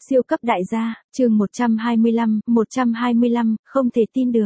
Siêu cấp đại gia, chương 125, không thể tin được.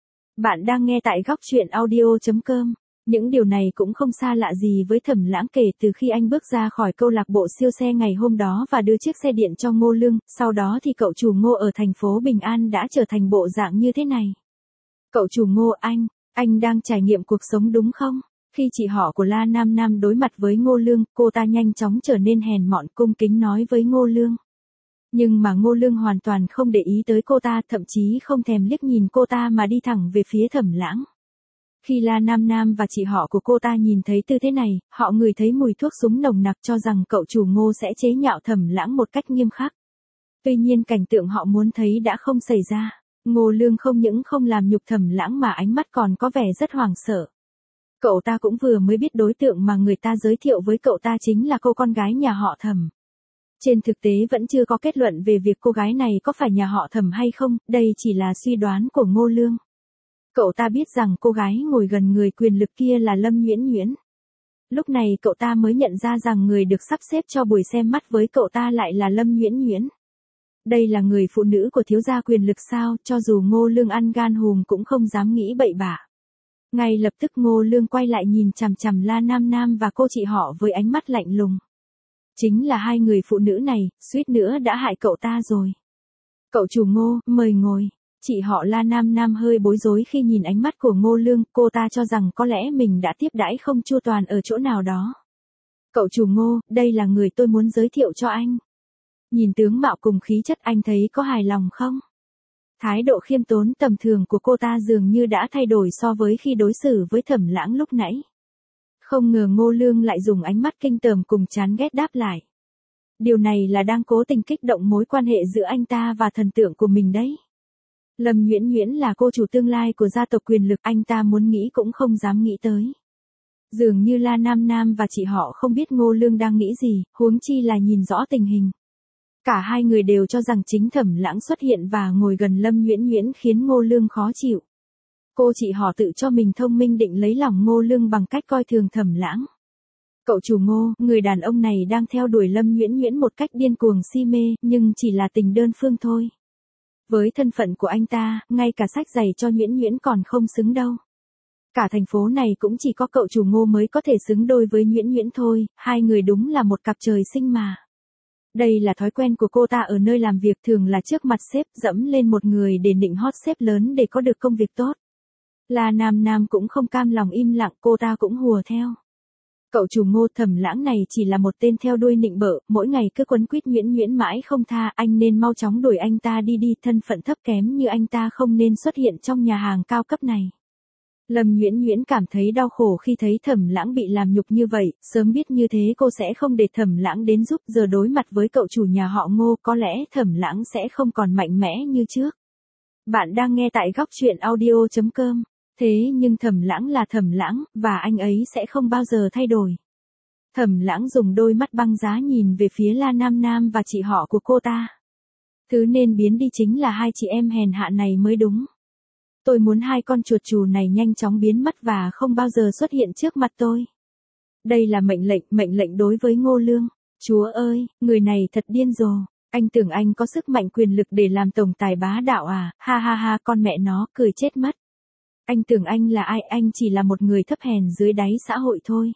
Bạn đang nghe tại góc truyện audio.com. Những điều này cũng không xa lạ gì với Thẩm Lãng kể từ khi anh bước ra khỏi câu lạc bộ siêu xe ngày hôm đó và đưa chiếc xe điện cho Ngô Lương, sau đó thì cậu chủ Ngô ở thành phố Bình An đã trở thành bộ dạng như thế này. Cậu chủ Ngô, anh đang trải nghiệm cuộc sống đúng không? Khi chị họ của La Nam Nam đối mặt với Ngô Lương, cô ta nhanh chóng trở nên hèn mọn cung kính nói với Ngô Lương. Nhưng mà Ngô Lương hoàn toàn không để ý tới cô ta, thậm chí không thèm liếc nhìn cô ta mà đi thẳng về phía Thẩm Lãng. Khi La Nam Nam và chị họ của cô ta nhìn thấy tư thế này, họ ngửi thấy mùi thuốc súng nồng nặc cho rằng cậu chủ Ngô sẽ chế nhạo Thẩm Lãng một cách nghiêm khắc. Tuy nhiên cảnh tượng họ muốn thấy đã không xảy ra. Ngô Lương không những không làm nhục Thẩm Lãng mà ánh mắt còn có vẻ rất hoảng sợ. Cậu ta cũng vừa mới biết đối tượng mà người ta giới thiệu với cậu ta chính là cô con gái nhà họ Thẩm. Trên thực tế vẫn chưa có kết luận về việc cô gái này có phải nhà họ Thẩm hay không, đây chỉ là suy đoán của Ngô Lương. Cậu ta biết rằng cô gái ngồi gần người quyền lực kia là Lâm Nhuyễn Nhuyễn. Lúc này cậu ta mới nhận ra rằng người được sắp xếp cho buổi xem mắt với cậu ta lại là Lâm Nhuyễn Nhuyễn. Đây là người phụ nữ của thiếu gia quyền lực sao, cho dù Ngô Lương ăn gan hùm cũng không dám nghĩ bậy bạ. Ngay lập tức Ngô Lương quay lại nhìn chằm chằm La Nam Nam và cô chị họ với ánh mắt lạnh lùng. Chính là hai người phụ nữ này, suýt nữa đã hại cậu ta rồi. Cậu chủ Ngô, mời ngồi. Chị họ La Nam Nam hơi bối rối khi nhìn ánh mắt của Ngô Lương, cô ta cho rằng có lẽ mình đã tiếp đãi không chu toàn ở chỗ nào đó. Cậu chủ Ngô, đây là người tôi muốn giới thiệu cho anh. Nhìn tướng mạo cùng khí chất anh thấy có hài lòng không? Thái độ khiêm tốn tầm thường của cô ta dường như đã thay đổi so với khi đối xử với Thẩm Lãng lúc nãy. Không ngờ Ngô Lương lại dùng ánh mắt kinh tởm cùng chán ghét đáp lại. Điều này là đang cố tình kích động mối quan hệ giữa anh ta và thần tượng của mình đấy. Lâm Nhuyễn Nhuyễn là cô chủ tương lai của gia tộc quyền lực, anh ta muốn nghĩ cũng không dám nghĩ tới. Dường như La Nam Nam và chị họ không biết Ngô Lương đang nghĩ gì, huống chi là nhìn rõ tình hình. Cả hai người đều cho rằng chính Thẩm Lãng xuất hiện và ngồi gần Lâm Nhuyễn Nhuyễn khiến Ngô Lương khó chịu. Cô chị họ tự cho mình thông minh định lấy lòng Ngô Lương bằng cách coi thường Thẩm Lãng. Cậu chủ Ngô, người đàn ông này đang theo đuổi Lâm Nhuyễn Nhuyễn một cách điên cuồng si mê, nhưng chỉ là tình đơn phương thôi. Với thân phận của anh ta, ngay cả sách giày cho Nhuyễn Nhuyễn còn không xứng đâu. Cả thành phố này cũng chỉ có cậu chủ Ngô mới có thể xứng đôi với Nhuyễn Nhuyễn thôi, hai người đúng là một cặp trời sinh mà. Đây là thói quen của cô ta ở nơi làm việc, thường là trước mặt sếp dẫm lên một người để nịnh hót sếp lớn để có được công việc tốt. La Nam Nam cũng không cam lòng im lặng, cô ta cũng hùa theo. Cậu chủ Ngô, Thẩm Lãng này chỉ là một tên theo đuôi nịnh bợ, mỗi ngày cứ quấn quýt Nhuyễn Nhuyễn mãi không tha, anh nên mau chóng đuổi anh ta đi, thân phận thấp kém như anh ta không nên xuất hiện trong nhà hàng cao cấp này. Lâm Nhuyễn Nhuyễn cảm thấy đau khổ khi thấy Thẩm Lãng bị làm nhục như vậy, sớm biết như thế cô sẽ không để Thẩm Lãng đến giúp, giờ đối mặt với cậu chủ nhà họ Ngô có lẽ Thẩm Lãng sẽ không còn mạnh mẽ như trước. Bạn đang nghe tại góc truyện audio.com. Thế nhưng Thẩm Lãng là Thẩm Lãng, và anh ấy sẽ không bao giờ thay đổi. Thẩm Lãng dùng đôi mắt băng giá nhìn về phía La Nam Nam và chị họ của cô ta. Thứ nên biến đi chính là hai chị em hèn hạ này mới đúng. Tôi muốn hai con chuột chù này nhanh chóng biến mất và không bao giờ xuất hiện trước mặt tôi. Đây là mệnh lệnh đối với Ngô Lương. Chúa ơi, người này thật điên rồ. Anh tưởng anh có sức mạnh quyền lực để làm tổng tài bá đạo à, ha ha ha, con mẹ nó, cười chết mất. Anh tưởng anh là ai, anh chỉ là một người thấp hèn dưới đáy xã hội thôi.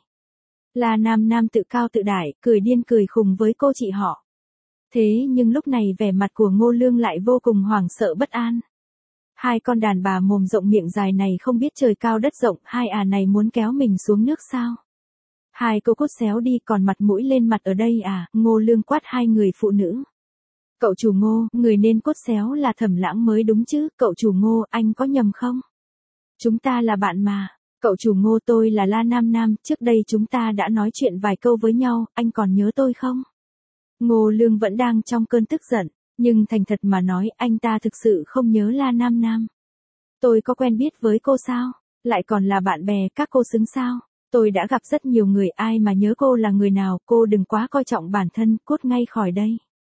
La Nam Nam tự cao tự đại, cười điên cười khùng với cô chị họ. Thế nhưng lúc này vẻ mặt của Ngô Lương lại vô cùng hoảng sợ bất an. Hai con đàn bà mồm rộng miệng dài này không biết trời cao đất rộng, hai này muốn kéo mình xuống nước sao? Hai cô cút xéo đi, còn mặt mũi lên mặt ở đây à? Ngô Lương quát hai người phụ nữ. Cậu chủ Ngô, người nên cút xéo là Thẩm Lãng mới đúng chứ, cậu chủ Ngô, anh có nhầm không? Chúng ta là bạn mà. Cậu chủ Ngô, tôi là La Nam Nam, trước đây chúng ta đã nói chuyện vài câu với nhau, anh còn nhớ tôi không? Ngô Lương vẫn đang trong cơn tức giận, nhưng thành thật mà nói anh ta thực sự không nhớ La Nam Nam. Tôi có quen biết với cô sao? Lại còn là bạn bè, các cô xứng sao? Tôi đã gặp rất nhiều người, ai mà nhớ cô là người nào, cô đừng quá coi trọng bản thân, cút ngay khỏi đây.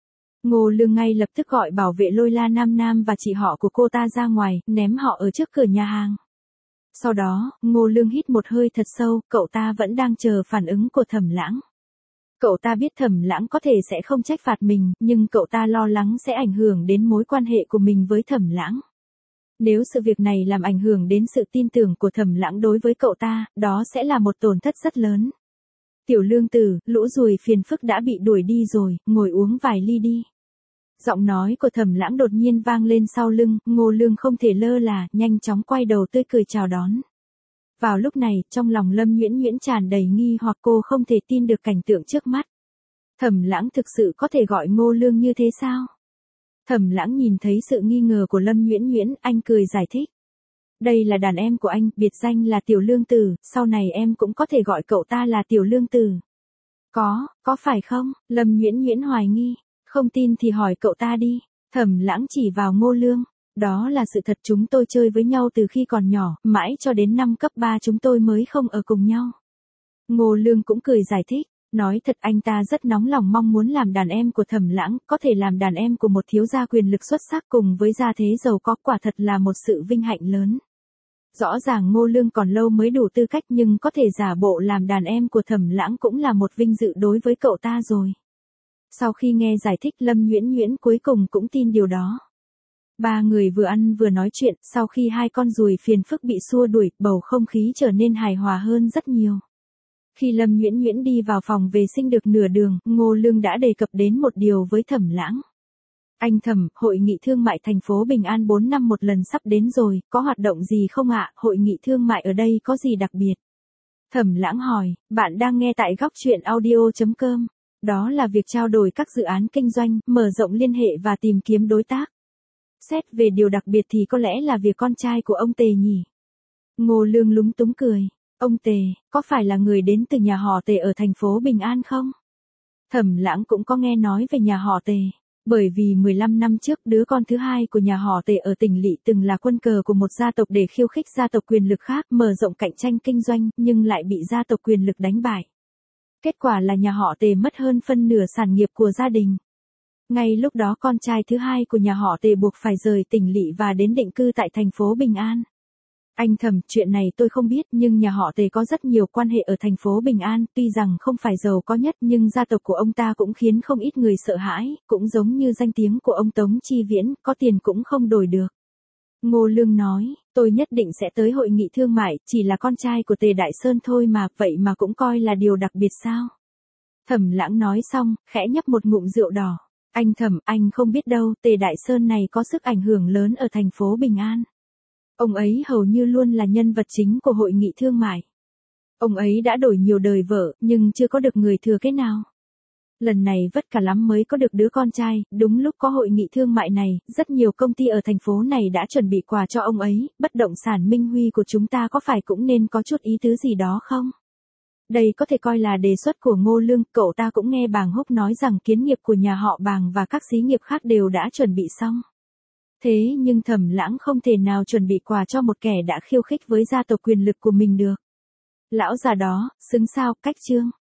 Ngô Lương ngay lập tức gọi bảo vệ lôi La Nam Nam và chị họ của cô ta ra ngoài, ném họ ở trước cửa nhà hàng. Sau đó, Ngô Lương hít một hơi thật sâu, cậu ta vẫn đang chờ phản ứng của Thẩm Lãng. Cậu ta biết Thẩm Lãng có thể sẽ không trách phạt mình, nhưng cậu ta lo lắng sẽ ảnh hưởng đến mối quan hệ của mình với Thẩm Lãng. Nếu sự việc này làm ảnh hưởng đến sự tin tưởng của Thẩm Lãng đối với cậu ta, đó sẽ là một tổn thất rất lớn. Tiểu Lương Tử, lũ ruồi phiền phức đã bị đuổi đi rồi, ngồi uống vài ly đi. Giọng nói của Thẩm Lãng đột nhiên vang lên sau lưng, Ngô Lương không thể lơ là, nhanh chóng quay đầu tươi cười chào đón. Vào lúc này, trong lòng Lâm Nhuyễn Nhuyễn tràn đầy nghi hoặc, cô không thể tin được cảnh tượng trước mắt. Thẩm Lãng thực sự có thể gọi Ngô Lương như thế sao? Thẩm Lãng nhìn thấy sự nghi ngờ của Lâm Nhuyễn Nhuyễn, anh cười giải thích. Đây là đàn em của anh, biệt danh là Tiểu Lương Tử, sau này em cũng có thể gọi cậu ta là Tiểu Lương Tử. Có phải không? Lâm Nhuyễn Nhuyễn hoài nghi. Không tin thì hỏi cậu ta đi. Thẩm Lãng chỉ vào Ngô Lương. Đó là sự thật, chúng tôi chơi với nhau từ khi còn nhỏ, mãi cho đến năm cấp 3 chúng tôi mới không ở cùng nhau. Ngô Lương cũng cười giải thích. Nói thật, anh ta rất nóng lòng mong muốn làm đàn em của Thẩm Lãng, có thể làm đàn em của một thiếu gia quyền lực xuất sắc cùng với gia thế giàu có, quả thật là một sự vinh hạnh lớn. Rõ ràng Ngô Lương còn lâu mới đủ tư cách, nhưng có thể giả bộ làm đàn em của Thẩm Lãng cũng là một vinh dự đối với cậu ta rồi. Sau khi nghe giải thích, Lâm Nhuyễn Nhuyễn cuối cùng cũng tin điều đó. Ba người vừa ăn vừa nói chuyện, sau khi hai con ruồi phiền phức bị xua đuổi, bầu không khí trở nên hài hòa hơn rất nhiều. Khi Lâm Nhuyễn Nhuyễn đi vào phòng vệ sinh được nửa đường, Ngô Lương đã đề cập đến một điều với Thẩm Lãng. Anh Thẩm, hội nghị thương mại thành phố Bình An 4 năm một lần sắp đến rồi, có hoạt động gì không ạ? Hội nghị thương mại ở đây có gì đặc biệt? Thẩm Lãng hỏi, bạn đang nghe tại góc truyện audio.com. Đó là việc trao đổi các dự án kinh doanh, mở rộng liên hệ và tìm kiếm đối tác. Xét về điều đặc biệt thì có lẽ là việc con trai của ông Tề nhỉ? Ngô Lương lúng túng cười. Ông Tề, có phải là người đến từ nhà họ Tề ở thành phố Bình An không? Thẩm Lãng cũng có nghe nói về nhà họ Tề. Bởi vì 15 năm trước, đứa con thứ hai của nhà họ Tề ở tỉnh Lỵ từng là quân cờ của một gia tộc để khiêu khích gia tộc quyền lực khác, mở rộng cạnh tranh kinh doanh, nhưng lại bị gia tộc quyền lực đánh bại. Kết quả là nhà họ Tề mất hơn phân nửa sản nghiệp của gia đình. Ngay lúc đó con trai thứ hai của nhà họ Tề buộc phải rời tỉnh Lỵ và đến định cư tại thành phố Bình An. Anh Thẩm, chuyện này tôi không biết, nhưng nhà họ Tề có rất nhiều quan hệ ở thành phố Bình An, tuy rằng không phải giàu có nhất nhưng gia tộc của ông ta cũng khiến không ít người sợ hãi, cũng giống như danh tiếng của ông Tống Chi Viễn, có tiền cũng không đổi được. Ngô Lương nói, tôi nhất định sẽ tới hội nghị thương mại, chỉ là con trai của Tề Đại Sơn thôi mà, vậy mà cũng coi là điều đặc biệt sao? Thẩm Lãng nói xong, khẽ nhấp một ngụm rượu đỏ. Anh Thẩm, anh không biết đâu, Tề Đại Sơn này có sức ảnh hưởng lớn ở thành phố Bình An. Ông ấy hầu như luôn là nhân vật chính của hội nghị thương mại. Ông ấy đã đổi nhiều đời vợ, nhưng chưa có được người thừa kế nào. Lần này vất cả lắm mới có được đứa con trai, đúng lúc có hội nghị thương mại này, rất nhiều công ty ở thành phố này đã chuẩn bị quà cho ông ấy, bất động sản Minh Huy của chúng ta có phải cũng nên có chút ý tứ gì đó không? Đây có thể coi là đề xuất của Ngô Lương, cậu ta cũng nghe Bàng Húc nói rằng kiến nghiệp của nhà họ Bàng và các xí nghiệp khác đều đã chuẩn bị xong. Thế nhưng Thẩm Lãng không thể nào chuẩn bị quà cho một kẻ đã khiêu khích với gia tộc quyền lực của mình được. Lão già đó, xứng sao, cách chương.